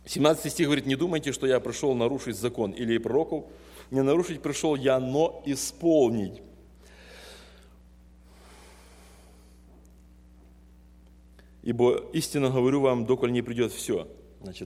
17 стих говорит: «Не думайте, что я пришел нарушить закон или пророков. Не нарушить пришел я, но исполнить». «Ибо истинно говорю вам, доколе не придет все». Значит,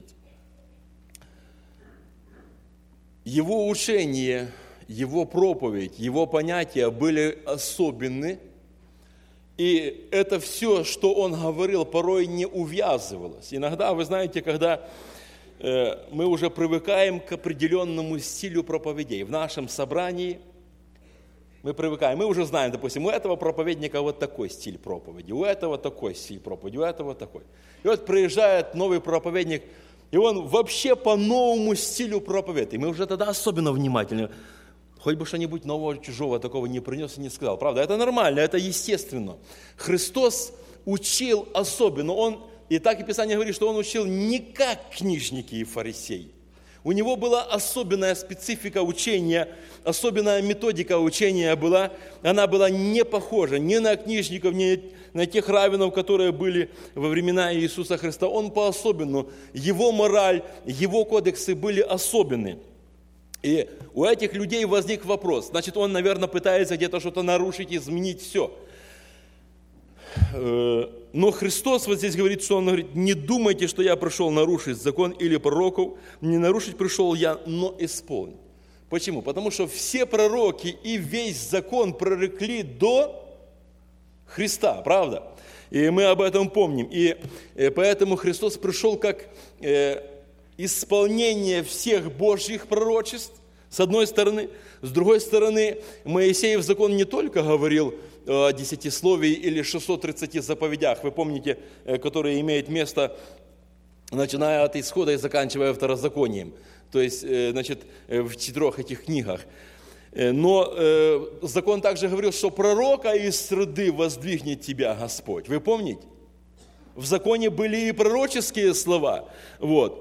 его учение, его проповедь, его понятия были особенны, и это все, что он говорил, порой не увязывалось. Иногда, вы знаете, когда мы уже привыкаем к определенному стилю проповедей, в нашем собрании мы привыкаем, мы уже знаем, допустим, у этого проповедника вот такой стиль проповеди, у этого такой стиль проповеди, у этого такой. И вот приезжает новый проповедник, и он вообще по новому стилю проповедует. И мы уже тогда особенно внимательны. Хоть бы что-нибудь нового, чужого такого не принес и не сказал. Правда, это нормально, это естественно. Христос учил особенно. И так и Писание говорит, что он учил не как книжники и фарисеи. У него была особенная специфика учения, особенная методика учения была. Она была не похожа ни на книжников, ни на тех раввинов, которые были во времена Иисуса Христа. Он по-особенному. Его мораль, его кодексы были особенны. И у этих людей возник вопрос. Значит, он, наверное, пытается где-то что-то нарушить, изменить все. Но Христос вот здесь говорит, что Он говорит: не думайте, что я пришел нарушить закон или пророков, не нарушить пришел я, но исполнить. Почему? Потому что все пророки и весь закон прорекли до Христа, правда? И мы об этом помним. И поэтому Христос пришел как исполнение всех Божьих пророчеств, с одной стороны. С другой стороны, Моисеев закон не только говорил о десятисловии или 630 заповедях, вы помните, которые имеют место, начиная от Исхода и заканчивая Второзаконием, то есть, значит, в 4 этих книгах. Но закон также говорил, что пророка из среды воздвигнет тебя Господь. Вы помните? В законе были и пророческие слова. Вот.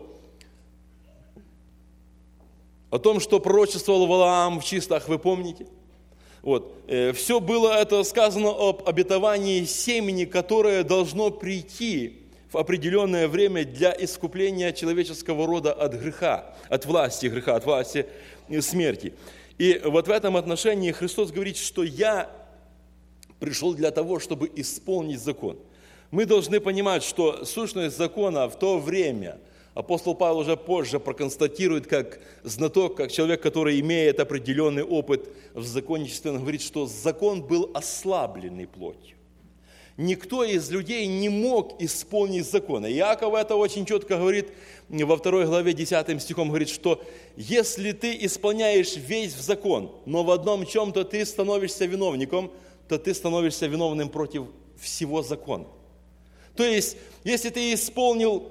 О том, что пророчествовал Валаам в числах, вы помните? Вот. Все было это сказано об обетовании семени, которое должно прийти в определенное время для искупления человеческого рода от греха, от власти греха, от власти смерти. И вот в этом отношении Христос говорит, что я пришел для того, чтобы исполнить закон. Мы должны понимать, что сущность закона в то время, апостол Павел уже позже проконстатирует, как знаток, как человек, который имеет определенный опыт в законничестве, он говорит, что закон был ослабленный плотью. Никто из людей не мог исполнить закон. Иаков это очень четко говорит во 2 главе 10 стихом, говорит, что если ты исполняешь весь закон, но в одном чем-то ты становишься виновником, то ты становишься виновным против всего закона. То есть, если ты исполнил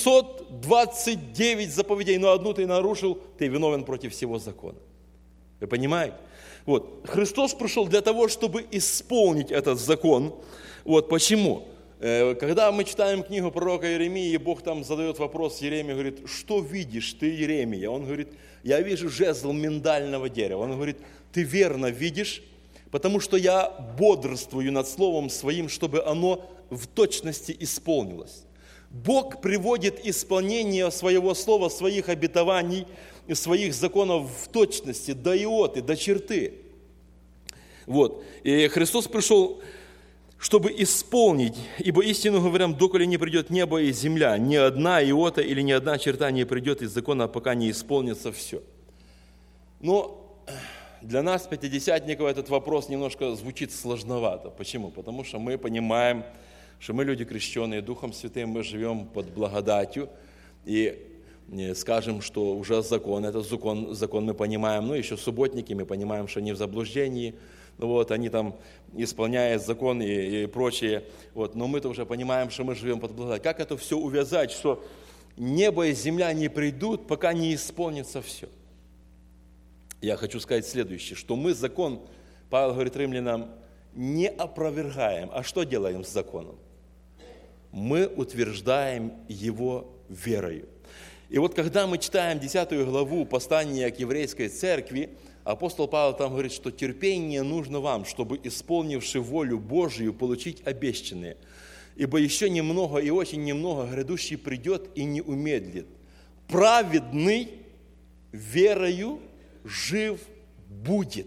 629 заповедей, но одну ты нарушил, ты виновен против всего закона. Вы понимаете? Вот. Христос пришел для того, чтобы исполнить этот закон. Вот почему? Когда мы читаем книгу пророка Иеремии, Бог там задает вопрос Иеремии, говорит: что видишь ты, Иеремия? Он говорит: я вижу жезл миндального дерева. Он говорит: ты верно видишь, потому что я бодрствую над словом своим, чтобы оно в точности исполнилось. Бог приводит исполнение своего слова, своих обетований, своих законов в точности, до иоты, до черты. Вот. И Христос пришел, чтобы исполнить, ибо истину говорям, доколе не придет небо и земля, ни одна иота или ни одна черта не придет из закона, пока не исполнится все. Но для нас, пятидесятников, этот вопрос немножко звучит сложновато. Почему? Потому что мы понимаем, что мы люди крещенные Духом Святым, мы живем под благодатью, и скажем, что уже закон, это закон мы понимаем, ну еще субботники, мы понимаем, что они в заблуждении, вот, они там исполняют закон и прочее, вот, но мы-то уже понимаем, что мы живем под благодатью. Как это все увязать, что небо и земля не придут, пока не исполнится все? Я хочу сказать следующее, что мы закон, Павел говорит римлянам, не опровергаем. А что делаем с законом? Мы утверждаем его верою. И вот когда мы читаем 10 главу послания к еврейской церкви, апостол Павел там говорит, что терпение нужно вам, чтобы, исполнивши волю Божию, получить обещанное. Ибо еще немного и очень немного грядущий придет и не умедлит. праведный верою жив будет.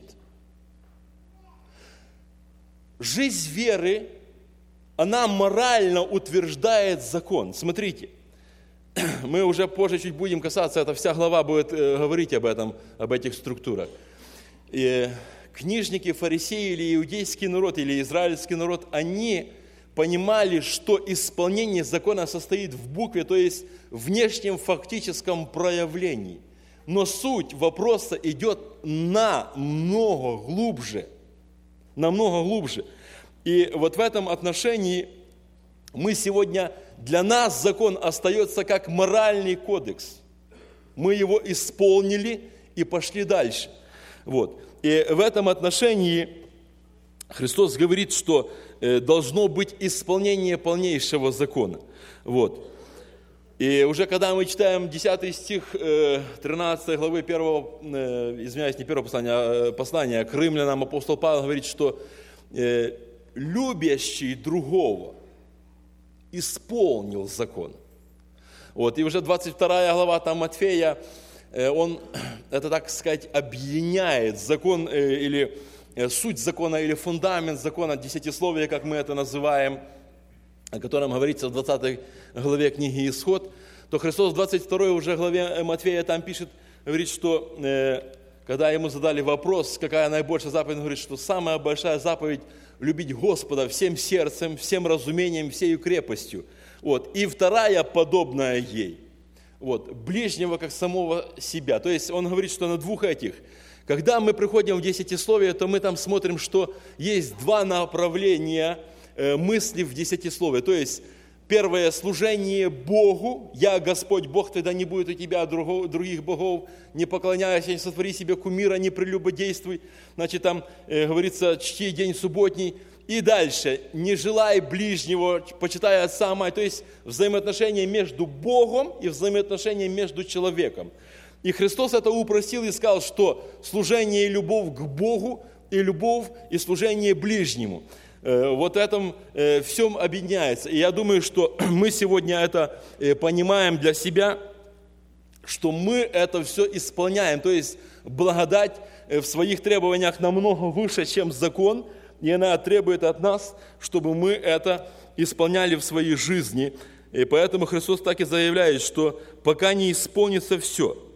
Жизнь веры, она морально утверждает закон. Смотрите, мы уже позже чуть будем касаться, эта вся глава будет говорить об этом, об этих структурах. И книжники, фарисеи или иудейский народ, или израильский народ, они понимали, что исполнение закона состоит в букве, то есть в внешнем фактическом проявлении. Но суть вопроса идет намного глубже. Намного глубже. И вот в этом отношении мы сегодня, для нас закон остается как моральный кодекс. Мы его исполнили и пошли дальше. Вот. И в этом отношении Христос говорит, что должно быть исполнение полнейшего закона. Вот. И уже когда мы читаем 10 стих 13 главы 1 послания к римлянам, апостол Павел говорит, что любящий другого исполнил закон. Вот. И уже 22 глава там Матфея, он, это так сказать, объединяет закон или суть закона, или фундамент закона, десятисловие, как мы это называем, о котором говорится в 20 главе книги «Исход», то Христос в 22 уже главе Матфея там пишет, говорит, что когда ему задали вопрос, какая наибольшая заповедь, он говорит, что самая большая заповедь – любить Господа всем сердцем, всем разумением, всею крепостью. Вот. И вторая, подобная ей, вот, ближнего как самого себя. То есть он говорит, что на двух этих. Когда мы приходим в десятисловие, то мы там смотрим, что есть два направления мысли в десятисловие. То есть первое – служение Богу. «Я, Господь Бог, тогда не будет у тебя других богов, не поклоняйся, не сотвори себе кумира, не прелюбодействуй». Значит, там говорится «чти день субботний». И дальше «не желай ближнего, почитай отца, мать». То есть взаимоотношения между Богом и взаимоотношения между человеком. И Христос это упростил и сказал, что служение и любовь к Богу, и любовь и служение ближнему. Вот в этом всем объединяется. И я думаю, что мы сегодня это понимаем для себя, что мы это все исполняем. То есть благодать в своих требованиях намного выше, чем закон, и она требует от нас, чтобы мы это исполняли в своей жизни. И поэтому Христос так и заявляет, что пока не исполнится все,